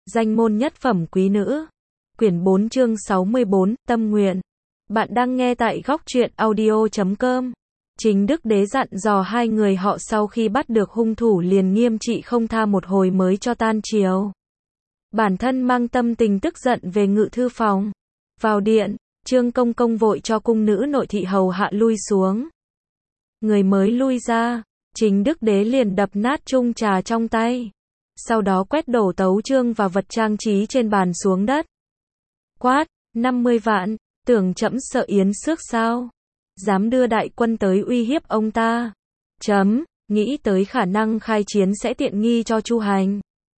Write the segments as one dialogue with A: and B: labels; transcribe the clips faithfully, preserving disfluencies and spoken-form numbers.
A: Danh môn nhất phẩm quý nữ. Quyển bốn chương sáu mươi bốn, tâm nguyện. Bạn đang nghe tại góc truyện audio chấm com. Chính Đức Đế dặn dò hai người họ sau khi bắt được hung thủ liền nghiêm trị không tha một hồi mới cho tan triều. Bản thân mang tâm tình tức giận về ngự thư phòng. Vào điện, Trương Công Công vội cho cung nữ nội thị hầu hạ lui xuống. Người mới lui ra, Chính Đức Đế liền đập nát chung trà trong tay. Sau đó quét đổ tấu chương và vật trang trí trên bàn xuống đất. Quát, năm mươi vạn, tưởng trẫm sợ yến xước sao? Dám đưa đại quân tới uy hiếp ông ta. Chấm, nghĩ tới khả năng khai chiến sẽ tiện nghi cho Chu Hành.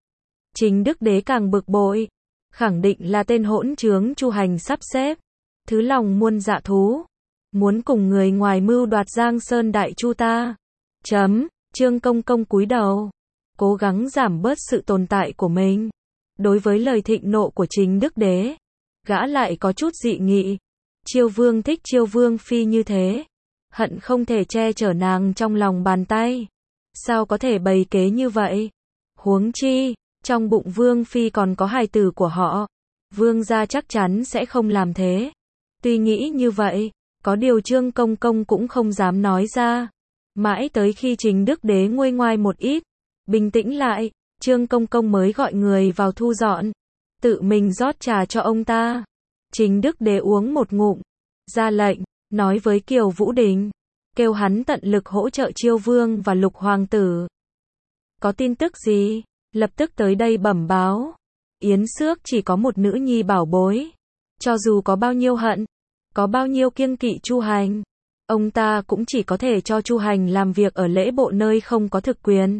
A: Chính Đức Đế càng bực bội, khẳng định là tên hỗn trướng Chu Hành sắp xếp. Thứ lòng muôn dạ thú, muốn cùng người ngoài mưu đoạt Giang Sơn Đại Chu ta. Chấm, Trương Công Công cúi đầu, cố gắng giảm bớt sự tồn tại của mình. Đối với lời thịnh nộ của Chính Đức Đế, gã lại có chút dị nghị. Chiêu Vương thích Chiêu Vương phi như thế, hận không thể che chở nàng trong lòng bàn tay. Sao có thể bày kế như vậy? Huống chi, trong bụng Vương phi còn có hài tử của họ. Vương gia chắc chắn sẽ không làm thế. Tuy nghĩ như vậy, có điều Trương Công Công cũng không dám nói ra. Mãi tới khi Chính Đức Đế nguôi ngoai một ít, bình tĩnh lại, Trương Công Công mới gọi người vào thu dọn, tự mình rót trà cho ông ta. Chính Đức Đế uống một ngụm, ra lệnh, nói với Kiều Vũ Đình, kêu hắn tận lực hỗ trợ Chiêu Vương và Lục Hoàng tử. Có tin tức gì? Lập tức tới đây bẩm báo. Yến Xước chỉ có một nữ nhi bảo bối. Cho dù có bao nhiêu hận, có bao nhiêu kiêng kỵ Chu Hành, ông ta cũng chỉ có thể cho Chu Hành làm việc ở lễ bộ nơi không có thực quyền.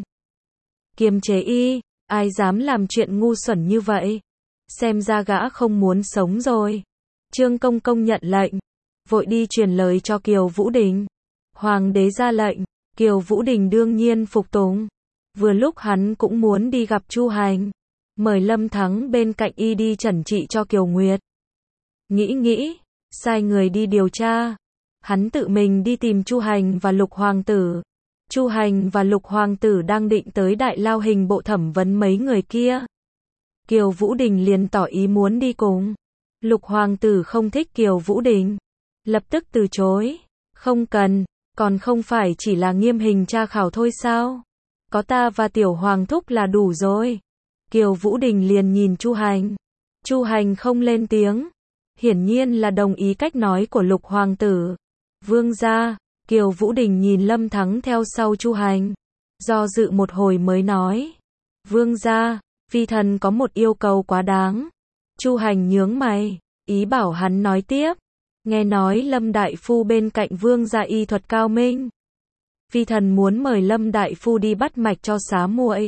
A: Kiềm chế y, ai dám làm chuyện ngu xuẩn như vậy? Xem ra gã không muốn sống rồi. Trương Công Công nhận lệnh, vội đi truyền lời cho Kiều Vũ Đình. Hoàng đế ra lệnh, Kiều Vũ Đình đương nhiên phục tùng. Vừa lúc hắn cũng muốn đi gặp Chu Hành, mời Lâm Thắng bên cạnh y đi trần trị cho Kiều Nguyệt. Nghĩ nghĩ, sai người đi điều tra. Hắn tự mình đi tìm Chu Hành và Lục Hoàng tử. Chu Hành và Lục Hoàng tử đang định tới Đại Lao Hình bộ thẩm vấn mấy người kia. Kiều Vũ Đình liền tỏ ý muốn đi cùng. Lục Hoàng tử không thích Kiều Vũ Đình, lập tức từ chối. Không cần, còn không phải chỉ là nghiêm hình tra khảo thôi sao? Có ta và Tiểu Hoàng thúc là đủ rồi. Kiều Vũ Đình liền nhìn Chu Hành. Chu Hành không lên tiếng, hiển nhiên là đồng ý cách nói của Lục Hoàng tử. Vương gia, Kiều Vũ Đình nhìn Lâm Thắng theo sau Chu Hành, do dự một hồi mới nói. Vương gia, phi thần có một yêu cầu quá đáng. Chu Hành nhướng mày, ý bảo hắn nói tiếp. Nghe nói Lâm Đại Phu bên cạnh vương gia y thuật cao minh. Phi thần muốn mời Lâm Đại Phu đi bắt mạch cho xá muội.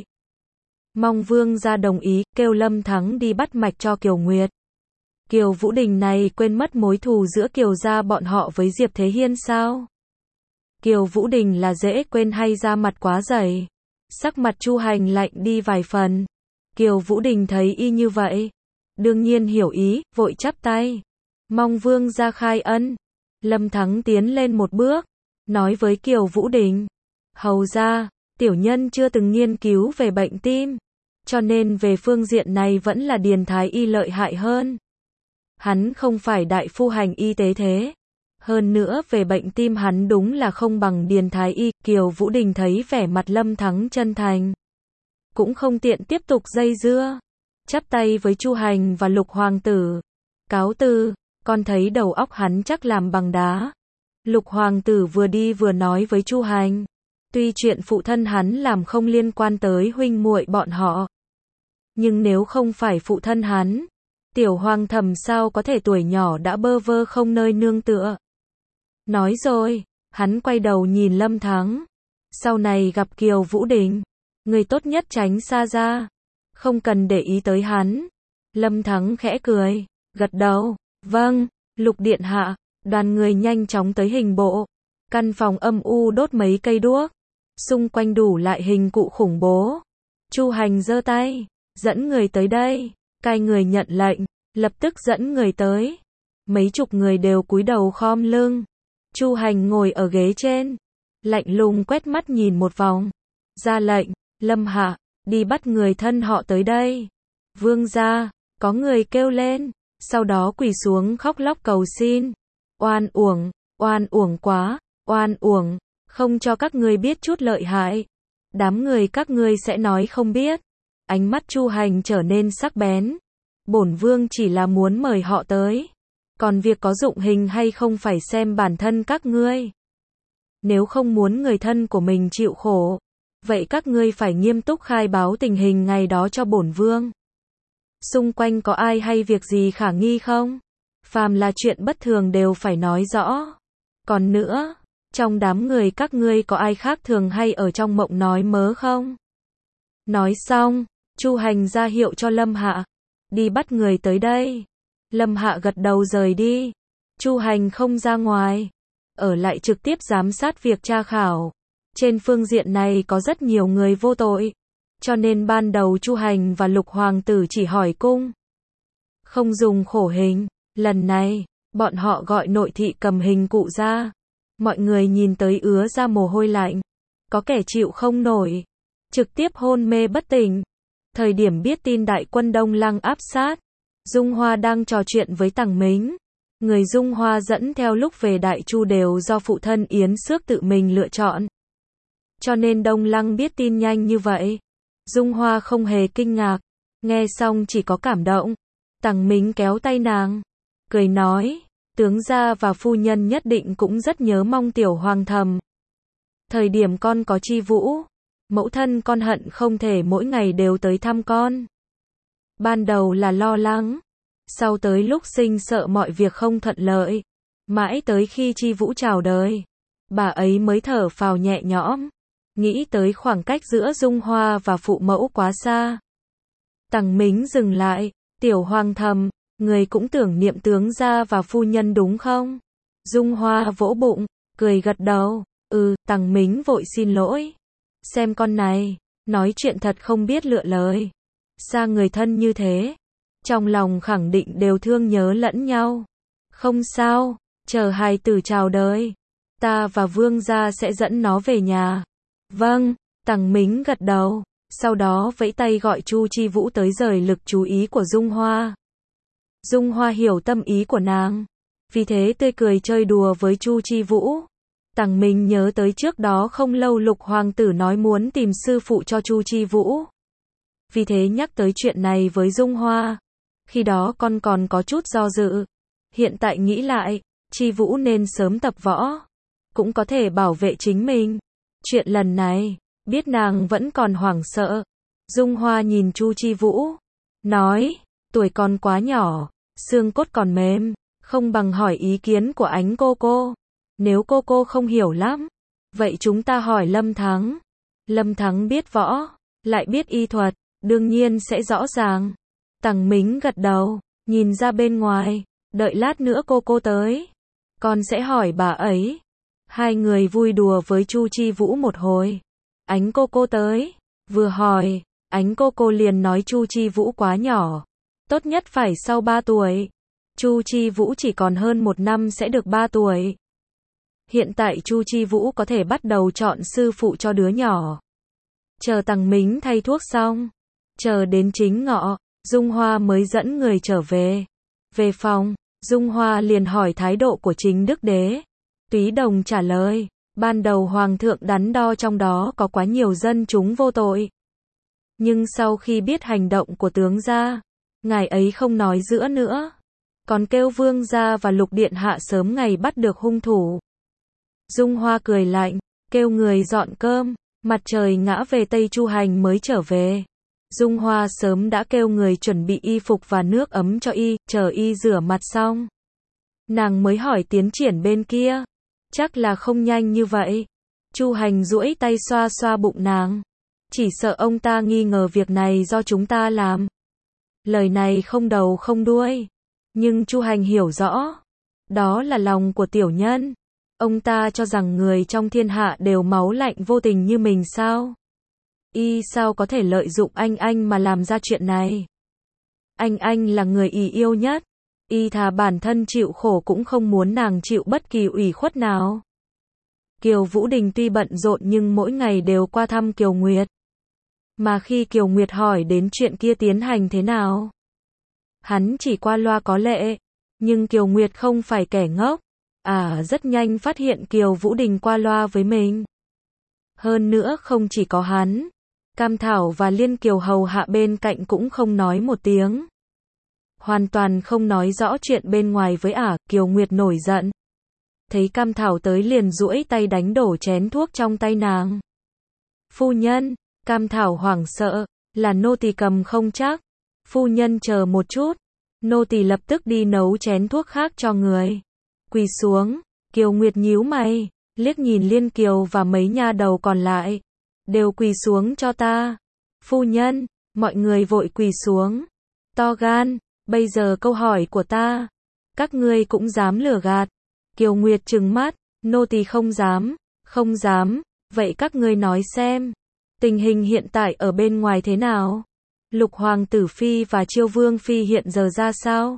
A: Mong vương gia đồng ý, kêu Lâm Thắng đi bắt mạch cho Kiều Nguyệt. Kiều Vũ Đình này quên mất mối thù giữa Kiều gia bọn họ với Diệp Thế Hiên sao? Kiều Vũ Đình là dễ quên hay da mặt quá dày? Sắc mặt Chu Hành lạnh đi vài phần. Kiều Vũ Đình thấy y như vậy, đương nhiên hiểu ý, vội chắp tay. Mong vương gia khai ân. Lâm Thắng tiến lên một bước, nói với Kiều Vũ Đình. Hầu ra, tiểu nhân chưa từng nghiên cứu về bệnh tim, cho nên về phương diện này vẫn là Điền Thái Y lợi hại hơn. Hắn không phải đại phu hành y tế thế. Hơn nữa về bệnh tim hắn đúng là không bằng Điền Thái Y. Kiều Vũ Đình thấy vẻ mặt Lâm Thắng chân thành, cũng không tiện tiếp tục dây dưa, chắp tay với Chu Hành và Lục Hoàng tử. Cáo từ, con thấy đầu óc hắn chắc làm bằng đá. Lục Hoàng tử vừa đi vừa nói với Chu Hành. Tuy chuyện phụ thân hắn làm không liên quan tới huynh muội bọn họ, nhưng nếu không phải phụ thân hắn, Tiểu Hoàng thầm sao có thể tuổi nhỏ đã bơ vơ không nơi nương tựa. Nói rồi, hắn quay đầu nhìn Lâm Thắng. Sau này gặp Kiều Vũ Đình, người tốt nhất tránh xa ra, không cần để ý tới hắn. Lâm Thắng khẽ cười, gật đầu. Vâng, Lục điện hạ. Đoàn người nhanh chóng tới hình bộ. Căn phòng âm u đốt mấy cây đuốc, xung quanh đủ lại hình cụ khủng bố. Chu Hành giơ tay, dẫn người tới đây. Cai người nhận lệnh, lập tức dẫn người tới. Mấy chục người đều cúi đầu khom lưng. Chu Hành ngồi ở ghế trên, lạnh lùng quét mắt nhìn một vòng, ra lệnh, Lâm hạ, đi bắt người thân họ tới đây. Vương gia, có người kêu lên, sau đó quỳ xuống khóc lóc cầu xin. Oan uổng, oan uổng quá, oan uổng, không cho các ngươi biết chút lợi hại. Đám người các ngươi sẽ nói không biết. Ánh mắt Chu Hành trở nên sắc bén. Bổn vương chỉ là muốn mời họ tới. Còn việc có dụng hình hay không phải xem bản thân các ngươi. Nếu không muốn người thân của mình chịu khổ, vậy các ngươi phải nghiêm túc khai báo tình hình ngày đó cho bổn vương. Xung quanh có ai hay việc gì khả nghi không? Phàm là chuyện bất thường đều phải nói rõ. Còn nữa, trong đám người các ngươi có ai khác thường hay ở trong mộng nói mớ không? Nói xong, Chu Hành ra hiệu cho Lâm Hạ. Đi bắt người tới đây. Lâm Hạ gật đầu rời đi. Chu Hành không ra ngoài. Ở lại trực tiếp giám sát việc tra khảo. Trên phương diện này có rất nhiều người vô tội. Cho nên ban đầu Chu Hành và Lục Hoàng tử chỉ hỏi cung. Không dùng khổ hình. Lần này, bọn họ gọi nội thị cầm hình cụ ra. Mọi người nhìn tới ứa ra mồ hôi lạnh. Có kẻ chịu không nổi. Trực tiếp hôn mê bất tỉnh. Thời điểm biết tin đại quân Đông Lăng áp sát, Dung Hoa đang trò chuyện với Tằng Mính. Người Dung Hoa dẫn theo lúc về Đại Chu đều do phụ thân Yến Xước tự mình lựa chọn. Cho nên Đông Lăng biết tin nhanh như vậy. Dung Hoa không hề kinh ngạc, nghe xong chỉ có cảm động. Tằng Mính kéo tay nàng, cười nói, tướng gia và phu nhân nhất định cũng rất nhớ mong tiểu hoàng thầm. Thời điểm con có Chi Vũ, mẫu thân con hận không thể mỗi ngày đều tới thăm con. Ban đầu là lo lắng, sau tới lúc sinh sợ mọi việc không thuận lợi, mãi tới khi Chi Vũ chào đời, bà ấy mới thở phào nhẹ nhõm, nghĩ tới khoảng cách giữa Dung Hoa và phụ mẫu quá xa. Tằng Mính dừng lại, tiểu hoàng thầm, người cũng tưởng niệm tướng gia và phu nhân đúng không? Dung Hoa vỗ bụng, cười gật đầu, ừ, Tằng Mính vội xin lỗi. Xem con này, nói chuyện thật không biết lựa lời. Xa người thân như thế, trong lòng khẳng định đều thương nhớ lẫn nhau. Không sao, chờ hài tử chào đời, ta và vương gia sẽ dẫn nó về nhà. Vâng, Tằng Mính gật đầu, sau đó vẫy tay gọi Chu Chi Vũ tới rời lực chú ý của Dung Hoa. Dung Hoa hiểu tâm ý của nàng, vì thế tươi cười chơi đùa với Chu Chi Vũ. Tằng Mính nhớ tới trước đó không lâu Lục Hoàng tử nói muốn tìm sư phụ cho Chu Chi Vũ. Vì thế nhắc tới chuyện này với Dung Hoa. Khi đó con còn có chút do dự. Hiện tại nghĩ lại, Chi Vũ nên sớm tập võ. Cũng có thể bảo vệ chính mình. Chuyện lần này, biết nàng vẫn còn hoảng sợ. Dung Hoa nhìn Chu Chi Vũ, nói, tuổi còn quá nhỏ, xương cốt còn mềm, không bằng hỏi ý kiến của Ánh cô cô. Nếu cô cô không hiểu lắm, vậy chúng ta hỏi Lâm Thắng. Lâm Thắng biết võ, lại biết y thuật, đương nhiên sẽ rõ ràng. Tằng Mính gật đầu, nhìn ra bên ngoài, đợi lát nữa cô cô tới, con sẽ hỏi bà ấy. Hai người vui đùa với Chu Chi Vũ một hồi. Ánh cô cô tới, vừa hỏi, Ánh cô cô liền nói Chu Chi Vũ quá nhỏ, tốt nhất phải sau ba tuổi. Chu Chi Vũ chỉ còn hơn một năm sẽ được ba tuổi. Hiện tại Chu Chi Vũ có thể bắt đầu chọn sư phụ cho đứa nhỏ. Chờ Tằng Mính thay thuốc xong, chờ đến chính ngọ, Dung Hoa mới dẫn người trở về. Về phòng, Dung Hoa liền hỏi thái độ của Chính Đức Đế. Túy Đồng trả lời, ban đầu Hoàng thượng đắn đo trong đó có quá nhiều dân chúng vô tội. Nhưng sau khi biết hành động của tướng gia, ngài ấy không nói giữa nữa. Còn kêu Vương gia và Lục Điện Hạ sớm ngày bắt được hung thủ. Dung Hoa cười lạnh, kêu người dọn cơm, mặt trời ngã về Tây Chu Hành mới trở về. Dung Hoa sớm đã kêu người chuẩn bị y phục và nước ấm cho y, chờ y rửa mặt xong. Nàng mới hỏi tiến triển bên kia, chắc là không nhanh như vậy. Chu Hành duỗi tay xoa xoa bụng nàng, chỉ sợ ông ta nghi ngờ việc này do chúng ta làm. Lời này không đầu không đuôi, nhưng Chu Hành hiểu rõ, đó là lòng của tiểu nhân. Ông ta cho rằng người trong thiên hạ đều máu lạnh vô tình như mình sao? Y sao có thể lợi dụng anh anh mà làm ra chuyện này? Anh anh là người y yêu nhất, y thà bản thân chịu khổ cũng không muốn nàng chịu bất kỳ ủy khuất nào. Kiều Vũ Đình tuy bận rộn nhưng mỗi ngày đều qua thăm Kiều Nguyệt. Mà khi Kiều Nguyệt hỏi đến chuyện kia tiến hành thế nào, hắn chỉ qua loa có lệ. Nhưng Kiều Nguyệt không phải kẻ ngốc. À rất nhanh phát hiện Kiều Vũ Đình qua loa với mình. Hơn nữa không chỉ có hắn, Cam Thảo và Liên Kiều hầu hạ bên cạnh cũng không nói một tiếng. Hoàn toàn không nói rõ chuyện bên ngoài với ả. Kiều Nguyệt nổi giận. Thấy Cam Thảo tới liền duỗi tay đánh đổ chén thuốc trong tay nàng. Phu nhân, Cam Thảo hoảng sợ, là nô tỳ cầm không chắc. Phu nhân chờ một chút. Nô tỳ lập tức đi nấu chén thuốc khác cho người. Quỳ xuống. Kiều Nguyệt nhíu mày, liếc nhìn Liên Kiều và mấy nha đầu còn lại. Đều quỳ xuống cho ta. Phu nhân, mọi người vội quỳ xuống. To gan, bây giờ câu hỏi của ta. Các ngươi cũng dám lừa gạt. Kiều Nguyệt trừng mắt, nô tỳ không dám, không dám, vậy các ngươi nói xem. Tình hình hiện tại ở bên ngoài thế nào? Lục Hoàng tử Phi và Chiêu Vương Phi hiện giờ ra sao?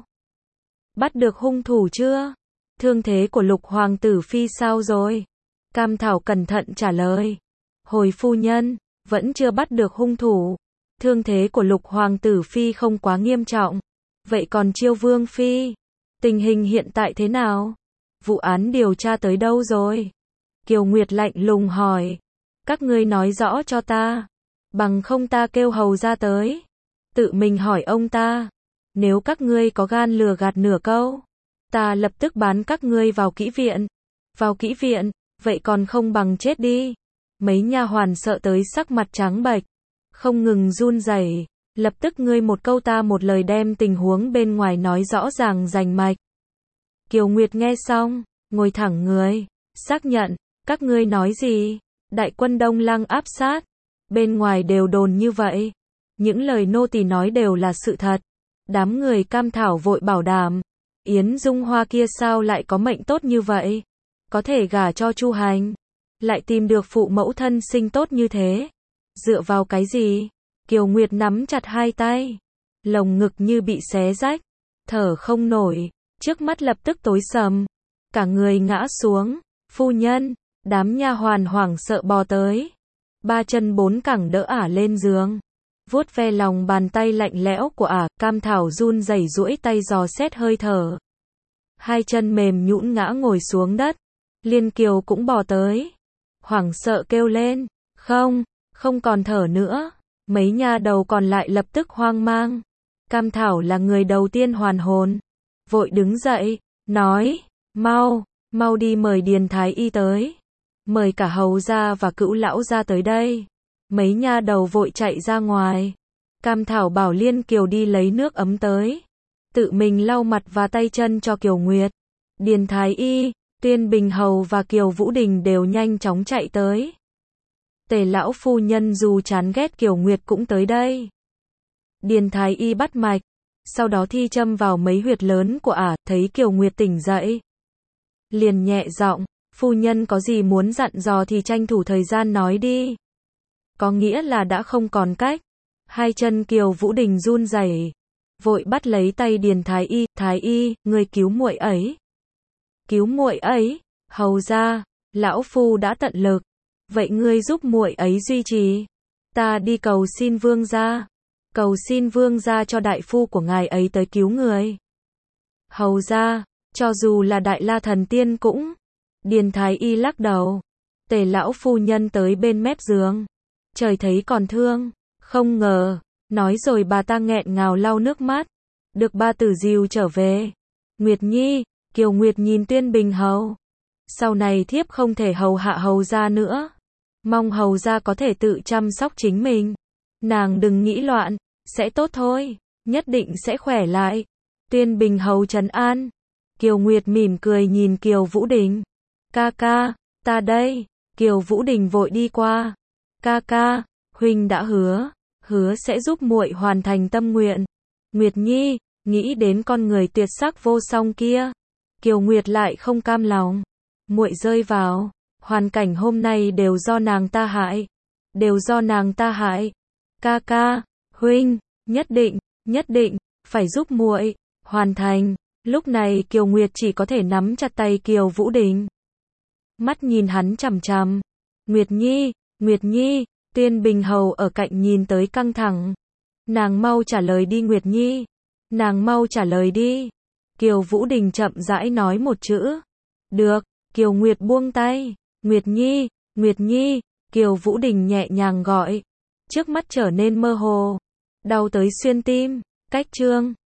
A: Bắt được hung thủ chưa? Thương thế của Lục Hoàng tử Phi sao rồi? Cam Thảo cẩn thận trả lời. Hồi phu nhân, vẫn chưa bắt được hung thủ. Thương thế của Lục Hoàng tử Phi không quá nghiêm trọng. Vậy còn Chiêu Vương Phi? Tình hình hiện tại thế nào? Vụ án điều tra tới đâu rồi? Kiều Nguyệt lạnh lùng hỏi. Các ngươi nói rõ cho ta. Bằng không ta kêu hầu ra tới. Tự mình hỏi ông ta. Nếu các ngươi có gan lừa gạt nửa câu, ta lập tức bán các ngươi vào kỹ viện. Vào kỹ viện, vậy còn không bằng chết đi. Mấy nha hoàn sợ tới sắc mặt trắng bệch, không ngừng run rẩy. Lập tức ngươi một câu ta một lời đem tình huống bên ngoài nói rõ ràng rành mạch. Kiều Nguyệt nghe xong, ngồi thẳng người, xác nhận, các ngươi nói gì? Đại quân Đông Lăng áp sát, bên ngoài đều đồn như vậy. Những lời nô tỳ nói đều là sự thật. Đám người Cam Thảo vội bảo đảm. Yến Dung Hoa kia sao lại có mệnh tốt như vậy? Có thể gả cho Chu Hành, lại tìm được phụ mẫu thân sinh tốt như thế. Dựa vào cái gì? Kiều Nguyệt nắm chặt hai tay, lồng ngực như bị xé rách, thở không nổi, trước mắt lập tức tối sầm, cả người ngã xuống. Phu nhân, đám nha hoàn hoảng sợ bò tới, ba chân bốn cẳng đỡ ả lên giường, vuốt ve lòng bàn tay lạnh lẽo của ả. Cam Thảo run rẩy duỗi tay dò xét hơi thở, hai chân mềm nhũn ngã ngồi xuống đất. Liên Kiều cũng bò tới, hoảng sợ kêu lên, không, không còn thở nữa. Mấy nha đầu còn lại lập tức hoang mang. Cam Thảo là người đầu tiên hoàn hồn, vội đứng dậy, nói, mau, mau đi mời Điền Thái Y tới, mời cả hầu gia và Cữu lão gia tới đây. Mấy nha đầu vội chạy ra ngoài. Cam Thảo bảo Liên Kiều đi lấy nước ấm tới, tự mình lau mặt và tay chân cho Kiều Nguyệt. Điền Thái Y, Tuyên Bình hầu và Kiều Vũ Đình đều nhanh chóng chạy tới. Tề lão phu nhân dù chán ghét Kiều Nguyệt cũng tới đây. Điền Thái Y bắt mạch, sau đó thi châm vào mấy huyệt lớn của ả. Thấy Kiều Nguyệt tỉnh dậy, liền nhẹ giọng, phu nhân có gì muốn dặn dò thì tranh thủ thời gian nói đi. Có nghĩa là đã không còn cách. Hai chân Kiều Vũ Đình run rẩy, vội bắt lấy tay Điền Thái Y. Thái Y, người cứu muội ấy. Cứu muội ấy? Hầu ra, lão phu đã tận lực. Vậy ngươi giúp muội ấy duy trì. Ta đi cầu xin vương gia. Cầu xin vương gia cho đại phu của ngài ấy tới cứu người. Hầu ra, cho dù là đại la thần tiên cũng. Điền Thái Y lắc đầu. Tề lão phu nhân tới bên mép giường. Trời thấy còn thương. Không ngờ. Nói rồi bà ta nghẹn ngào lau nước mắt. Được ba tử dìu trở về. Nguyệt Nhi, Kiều Nguyệt nhìn Tuyên Bình hầu. Sau này thiếp không thể hầu hạ hầu gia nữa. Mong hầu gia có thể tự chăm sóc chính mình. Nàng đừng nghĩ loạn, sẽ tốt thôi, nhất định sẽ khỏe lại. Tuyên Bình hầu trấn an. Kiều Nguyệt mỉm cười nhìn Kiều Vũ Đình. Ca ca, ta đây. Kiều Vũ Đình vội đi qua. Ca ca, huynh đã hứa, hứa sẽ giúp muội hoàn thành tâm nguyện. Nguyệt Nhi, nghĩ đến con người tuyệt sắc vô song kia. Kiều Nguyệt lại không cam lòng. Muội rơi vào hoàn cảnh hôm nay đều do nàng ta hại, đều do nàng ta hại. Ca ca, huynh, nhất định, nhất định phải giúp muội hoàn thành. Lúc này Kiều Nguyệt chỉ có thể nắm chặt tay Kiều Vũ Đình, mắt nhìn hắn chằm chằm. Nguyệt Nhi, Nguyệt Nhi, Tuyên Bình Hầu ở cạnh nhìn tới căng thẳng. Nàng mau trả lời đi Nguyệt Nhi. Nàng mau trả lời đi. Kiều Vũ Đình chậm rãi nói một chữ. Được. Kiều Nguyệt buông tay. Nguyệt Nhi, Nguyệt Nhi. Kiều Vũ Đình nhẹ nhàng gọi. Trước mắt trở nên mơ hồ. Đau tới xuyên tim. Cách chương